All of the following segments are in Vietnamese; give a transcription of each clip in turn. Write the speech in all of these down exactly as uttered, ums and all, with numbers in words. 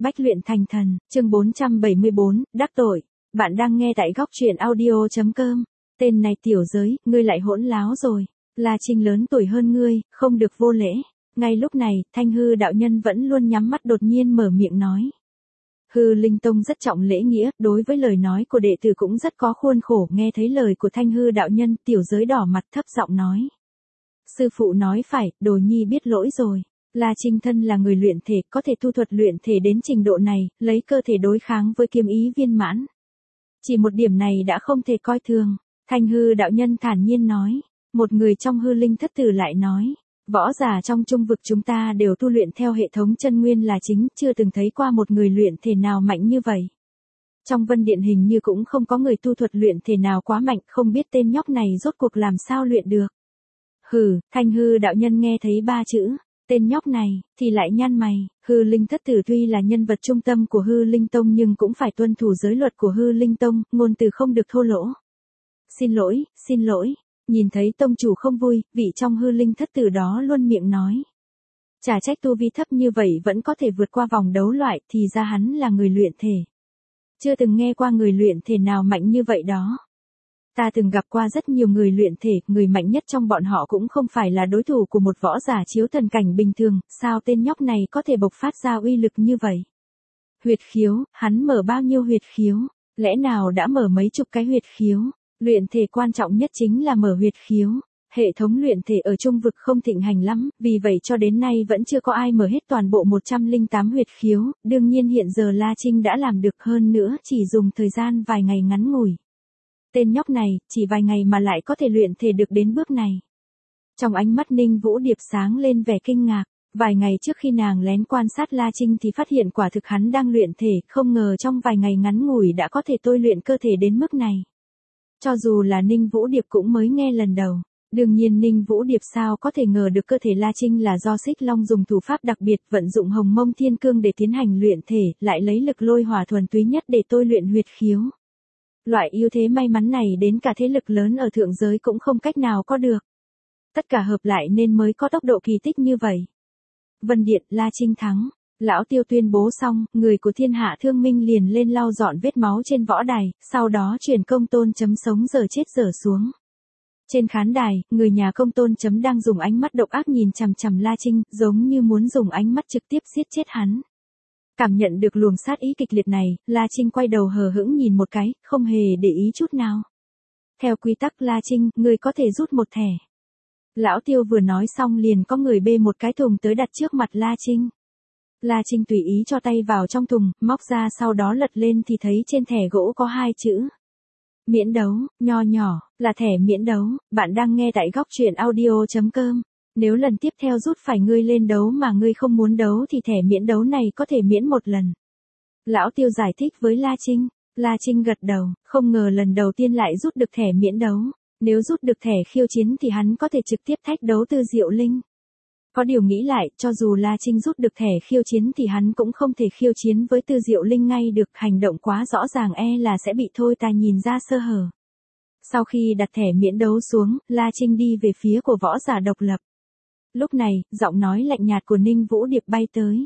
Bách luyện thành thần, chương bốn trăm bảy mươi bốn, đắc tội. Bạn đang nghe tại góc truyện audio chấm com. Tên này tiểu giới, ngươi lại hỗn láo rồi. La Trinh lớn tuổi hơn ngươi, không được vô lễ. Ngay lúc này, Thanh Hư đạo nhân vẫn luôn nhắm mắt đột nhiên mở miệng nói. Hư Linh Tông rất trọng lễ nghĩa, đối với lời nói của đệ tử cũng rất có khuôn khổ. Nghe thấy lời của Thanh Hư đạo nhân, tiểu giới đỏ mặt thấp giọng nói. Sư phụ nói phải, đồ nhi biết lỗi rồi. La Trinh thân là người luyện thể, có thể tu thuật luyện thể đến trình độ này, lấy cơ thể đối kháng với kiếm ý viên mãn. Chỉ một điểm này đã không thể coi thường. Thanh Hư đạo nhân thản nhiên nói. Một người trong hư linh thất tử lại nói. Võ giả trong trung vực chúng ta đều tu luyện theo hệ thống chân nguyên là chính, chưa từng thấy qua một người luyện thể nào mạnh như vậy. Trong Vân Điện hình như cũng không có người tu thuật luyện thể nào quá mạnh, không biết tên nhóc này rốt cuộc làm sao luyện được. Hừ, Thanh Hư đạo nhân nghe thấy ba chữ, tên nhóc này, thì lại nhăn mày. Hư Linh thất tử tuy là nhân vật trung tâm của Hư Linh Tông nhưng cũng phải tuân thủ giới luật của Hư Linh Tông, ngôn từ không được thô lỗ. Xin lỗi, xin lỗi. Nhìn thấy tông chủ không vui, vị trong Hư Linh thất tử đó luôn miệng nói. Chả trách tu vi thấp như vậy vẫn có thể vượt qua vòng đấu loại, thì ra hắn là người luyện thể. Chưa từng nghe qua người luyện thể nào mạnh như vậy đó. Ta từng gặp qua rất nhiều người luyện thể, người mạnh nhất trong bọn họ cũng không phải là đối thủ của một võ giả chiếu thần cảnh bình thường, sao tên nhóc này có thể bộc phát ra uy lực như vậy? Huyệt khiếu, hắn mở bao nhiêu huyệt khiếu? Lẽ nào đã mở mấy chục cái huyệt khiếu? Luyện thể quan trọng nhất chính là mở huyệt khiếu. Hệ thống luyện thể ở trung vực không thịnh hành lắm, vì vậy cho đến nay vẫn chưa có ai mở hết toàn bộ một trăm lẻ tám huyệt khiếu, đương nhiên hiện giờ La Trinh đã làm được, hơn nữa chỉ dùng thời gian vài ngày ngắn ngủi. Tên nhóc này, chỉ vài ngày mà lại có thể luyện thể được đến bước này. Trong ánh mắt Ninh Vũ Điệp sáng lên vẻ kinh ngạc, vài ngày trước khi nàng lén quan sát La Trinh thì phát hiện quả thực hắn đang luyện thể, không ngờ trong vài ngày ngắn ngủi đã có thể tôi luyện cơ thể đến mức này. Cho dù là Ninh Vũ Điệp cũng mới nghe lần đầu. Đương nhiên Ninh Vũ Điệp sao có thể ngờ được cơ thể La Trinh là do Xích Long dùng thủ pháp đặc biệt vận dụng Hồng Mông Thiên Cương để tiến hành luyện thể, lại lấy lực lôi hỏa thuần túy nhất để tôi luyện huyệt khiếu. Loại ưu thế may mắn này đến cả thế lực lớn ở thượng giới cũng không cách nào có được. Tất cả hợp lại nên mới có tốc độ kỳ tích như vậy. Vân Điện, La Trinh thắng. Lão Tiêu tuyên bố xong, người của Thiên Hạ Thương Minh liền lên lau dọn vết máu trên võ đài, sau đó truyền công tôn chấm sống giờ chết giờ xuống. Trên khán đài, người nhà công tôn chấm đang dùng ánh mắt độc ác nhìn chằm chằm La Trinh, giống như muốn dùng ánh mắt trực tiếp giết chết hắn. Cảm nhận được luồng sát ý kịch liệt này, La Trinh quay đầu hờ hững nhìn một cái, không hề để ý chút nào. Theo quy tắc La Trinh, người có thể rút một thẻ. Lão Tiêu vừa nói xong liền có người bê một cái thùng tới đặt trước mặt La Trinh. La Trinh tùy ý cho tay vào trong thùng, móc ra sau đó lật lên thì thấy trên thẻ gỗ có hai chữ. Miễn đấu, nho nhỏ, là thẻ miễn đấu. Bạn đang nghe tại góc truyện audio chấm com. Nếu lần tiếp theo rút phải ngươi lên đấu mà ngươi không muốn đấu thì thẻ miễn đấu này có thể miễn một lần. Lão Tiêu giải thích với La Trinh. La Trinh gật đầu, không ngờ lần đầu tiên lại rút được thẻ miễn đấu. Nếu rút được thẻ khiêu chiến thì hắn có thể trực tiếp thách đấu Tư Diệu Linh. Có điều nghĩ lại, cho dù La Trinh rút được thẻ khiêu chiến thì hắn cũng không thể khiêu chiến với Tư Diệu Linh ngay được, hành động quá rõ ràng e là sẽ bị thôi ta nhìn ra sơ hở. Sau khi đặt thẻ miễn đấu xuống, La Trinh đi về phía của võ giả độc lập. Lúc này, giọng nói lạnh nhạt của Ninh Vũ Điệp bay tới.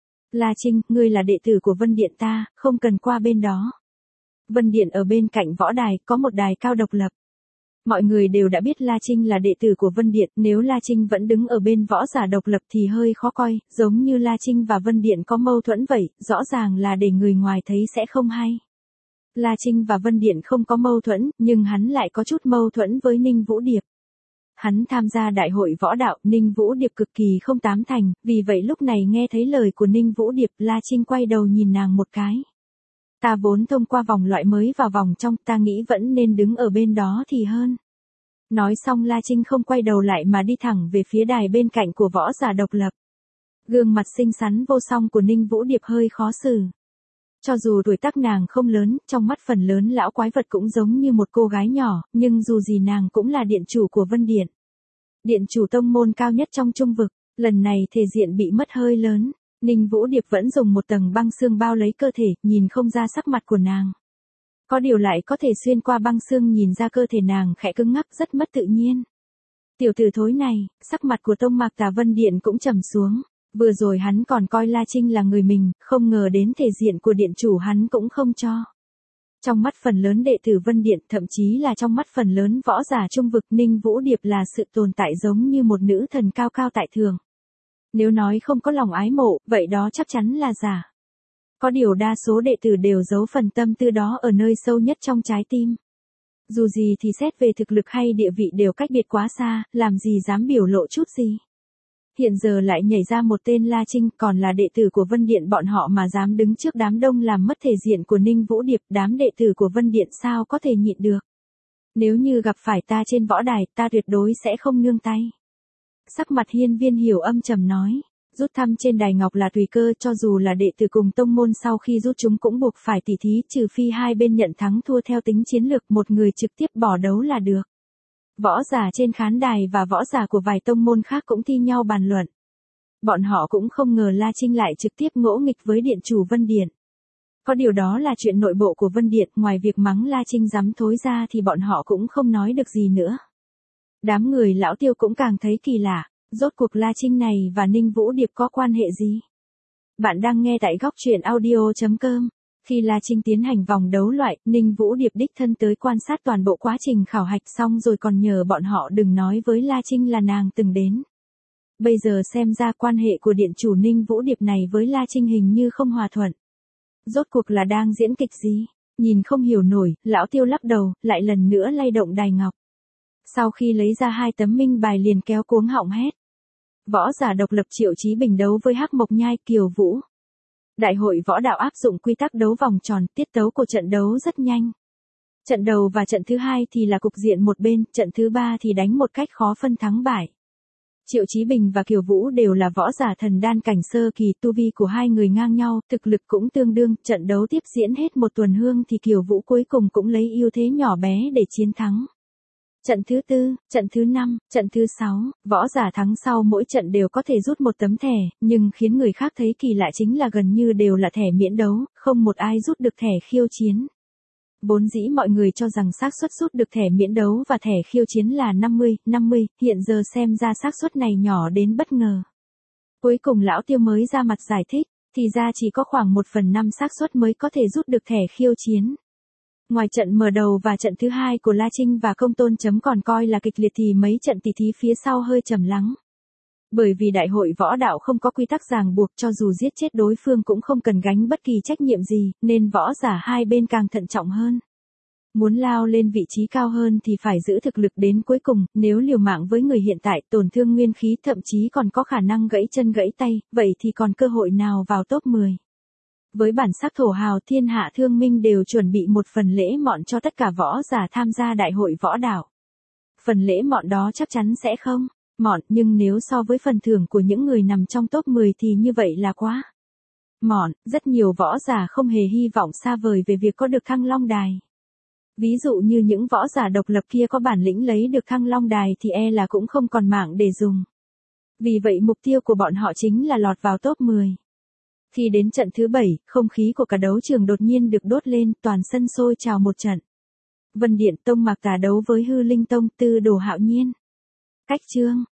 La Trinh, ngươi là đệ tử của Vân Điện ta, không cần qua bên đó. Vân Điện ở bên cạnh võ đài, có một đài cao độc lập. Mọi người đều đã biết La Trinh là đệ tử của Vân Điện, nếu La Trinh vẫn đứng ở bên võ giả độc lập thì hơi khó coi, giống như La Trinh và Vân Điện có mâu thuẫn vậy, rõ ràng là để người ngoài thấy sẽ không hay. La Trinh và Vân Điện không có mâu thuẫn, nhưng hắn lại có chút mâu thuẫn với Ninh Vũ Điệp. Hắn tham gia đại hội võ đạo, Ninh Vũ Điệp cực kỳ không tám thành, vì vậy lúc này nghe thấy lời của Ninh Vũ Điệp, La Trinh quay đầu nhìn nàng một cái. Ta vốn thông qua vòng loại mới vào vòng trong, ta nghĩ vẫn nên đứng ở bên đó thì hơn. Nói xong La Trinh không quay đầu lại mà đi thẳng về phía đài bên cạnh của võ giả độc lập. Gương mặt xinh xắn vô song của Ninh Vũ Điệp hơi khó xử. Cho dù tuổi tác nàng không lớn, trong mắt phần lớn lão quái vật cũng giống như một cô gái nhỏ, nhưng dù gì nàng cũng là điện chủ của Vân Điện. Điện chủ tông môn cao nhất trong trung vực, lần này thể diện bị mất hơi lớn. Ninh Vũ Điệp vẫn dùng một tầng băng xương bao lấy cơ thể, nhìn không ra sắc mặt của nàng. Có điều lại có thể xuyên qua băng xương nhìn ra cơ thể nàng khẽ cứng ngắc rất mất tự nhiên. Tiểu tử thối này, sắc mặt của Tông Mạc Tà Vân Điện cũng trầm xuống. Vừa rồi hắn còn coi La Trinh là người mình, không ngờ đến thể diện của điện chủ hắn cũng không cho. Trong mắt phần lớn đệ tử Vân Điện, thậm chí là trong mắt phần lớn võ giả trung vực, Ninh Vũ Điệp là sự tồn tại giống như một nữ thần cao cao tại thượng. Nếu nói không có lòng ái mộ, vậy đó chắc chắn là giả. Có điều đa số đệ tử đều giấu phần tâm tư đó ở nơi sâu nhất trong trái tim. Dù gì thì xét về thực lực hay địa vị đều cách biệt quá xa, làm gì dám biểu lộ chút gì. Hiện giờ lại nhảy ra một tên La Trinh, còn là đệ tử của Vân Điện bọn họ mà dám đứng trước đám đông làm mất thể diện của Ninh Vũ Điệp, đám đệ tử của Vân Điện sao có thể nhịn được. Nếu như gặp phải ta trên võ đài, ta tuyệt đối sẽ không nương tay. Sắc mặt Hiên Viên Hiểu âm trầm nói, rút thăm trên đài ngọc là tùy cơ, cho dù là đệ tử cùng tông môn sau khi rút chúng cũng buộc phải tỉ thí, trừ phi hai bên nhận thắng thua theo tính chiến lược, một người trực tiếp bỏ đấu là được. Võ giả trên khán đài và võ giả của vài tông môn khác cũng thi nhau bàn luận. Bọn họ cũng không ngờ La Trinh lại trực tiếp ngỗ nghịch với điện chủ Vân Điện. Có điều đó là chuyện nội bộ của Vân Điện, ngoài việc mắng La Trinh dám thối ra thì bọn họ cũng không nói được gì nữa. Đám người lão Tiêu cũng càng thấy kỳ lạ, rốt cuộc La Trinh này và Ninh Vũ Điệp có quan hệ gì? Bạn đang nghe tại góc truyện audio chấm com. Khi La Trinh tiến hành vòng đấu loại, Ninh Vũ Điệp đích thân tới quan sát toàn bộ quá trình khảo hạch xong rồi còn nhờ bọn họ đừng nói với La Trinh là nàng từng đến. Bây giờ xem ra quan hệ của điện chủ Ninh Vũ Điệp này với La Trinh hình như không hòa thuận. Rốt cuộc là đang diễn kịch gì? Nhìn không hiểu nổi, lão Tiêu lắc đầu, lại lần nữa lay động đài ngọc. Sau khi lấy ra hai tấm minh bài liền kéo cuống họng hét. Võ giả độc lập Triệu Chí Bình đấu với Hắc Mộc Nhai Kiều Vũ. Đại hội võ đạo áp dụng quy tắc đấu vòng tròn, tiết tấu của trận đấu rất nhanh. Trận đầu và trận thứ hai thì là cục diện một bên, trận thứ ba thì đánh một cách khó phân thắng bại. Triệu Chí Bình và Kiều Vũ đều là võ giả thần đan cảnh sơ kỳ, tu vi của hai người ngang nhau, thực lực cũng tương đương, trận đấu tiếp diễn hết một tuần hương thì Kiều Vũ cuối cùng cũng lấy ưu thế nhỏ bé để chiến thắng. Trận thứ tư, trận thứ năm, trận thứ sáu, võ giả thắng sau mỗi trận đều có thể rút một tấm thẻ, nhưng khiến người khác thấy kỳ lạ chính là gần như đều là thẻ miễn đấu, không một ai rút được thẻ khiêu chiến. Vốn dĩ mọi người cho rằng xác suất rút được thẻ miễn đấu và thẻ khiêu chiến là năm mươi, năm mươi, hiện giờ xem ra xác suất này nhỏ đến bất ngờ. Cuối cùng lão Tiêu mới ra mặt giải thích, thì ra chỉ có khoảng một phần năm xác suất mới có thể rút được thẻ khiêu chiến. Ngoài trận mở đầu và trận thứ hai của La Trinh và Công Tôn Chấm còn coi là kịch liệt thì mấy trận tỷ thí phía sau hơi trầm lắng. Bởi vì đại hội võ đạo không có quy tắc ràng buộc, cho dù giết chết đối phương cũng không cần gánh bất kỳ trách nhiệm gì, nên võ giả hai bên càng thận trọng hơn. Muốn lao lên vị trí cao hơn thì phải giữ thực lực đến cuối cùng, nếu liều mạng với người hiện tại tổn thương nguyên khí thậm chí còn có khả năng gãy chân gãy tay, vậy thì còn cơ hội nào vào top mười. Với bản sắc thổ hào thiên hạ thương minh đều chuẩn bị một phần lễ mọn cho tất cả võ giả tham gia đại hội võ đạo. Phần lễ mọn đó chắc chắn sẽ không mọn, nhưng nếu so với phần thưởng của những người nằm trong top mười thì như vậy là quá mọn, rất nhiều võ giả không hề hy vọng xa vời về việc có được Thăng Long Đài. Ví dụ như những võ giả độc lập kia có bản lĩnh lấy được Thăng Long Đài thì e là cũng không còn mạng để dùng. Vì vậy mục tiêu của bọn họ chính là lọt vào top mười. Khi đến trận thứ bảy, không khí của cả đấu trường đột nhiên được đốt lên, toàn sân sôi trào một trận. Vân Điện Tông Mạc Tà đấu với Hư Linh Tông Tư Đồ Hạo Nhiên. Cách chương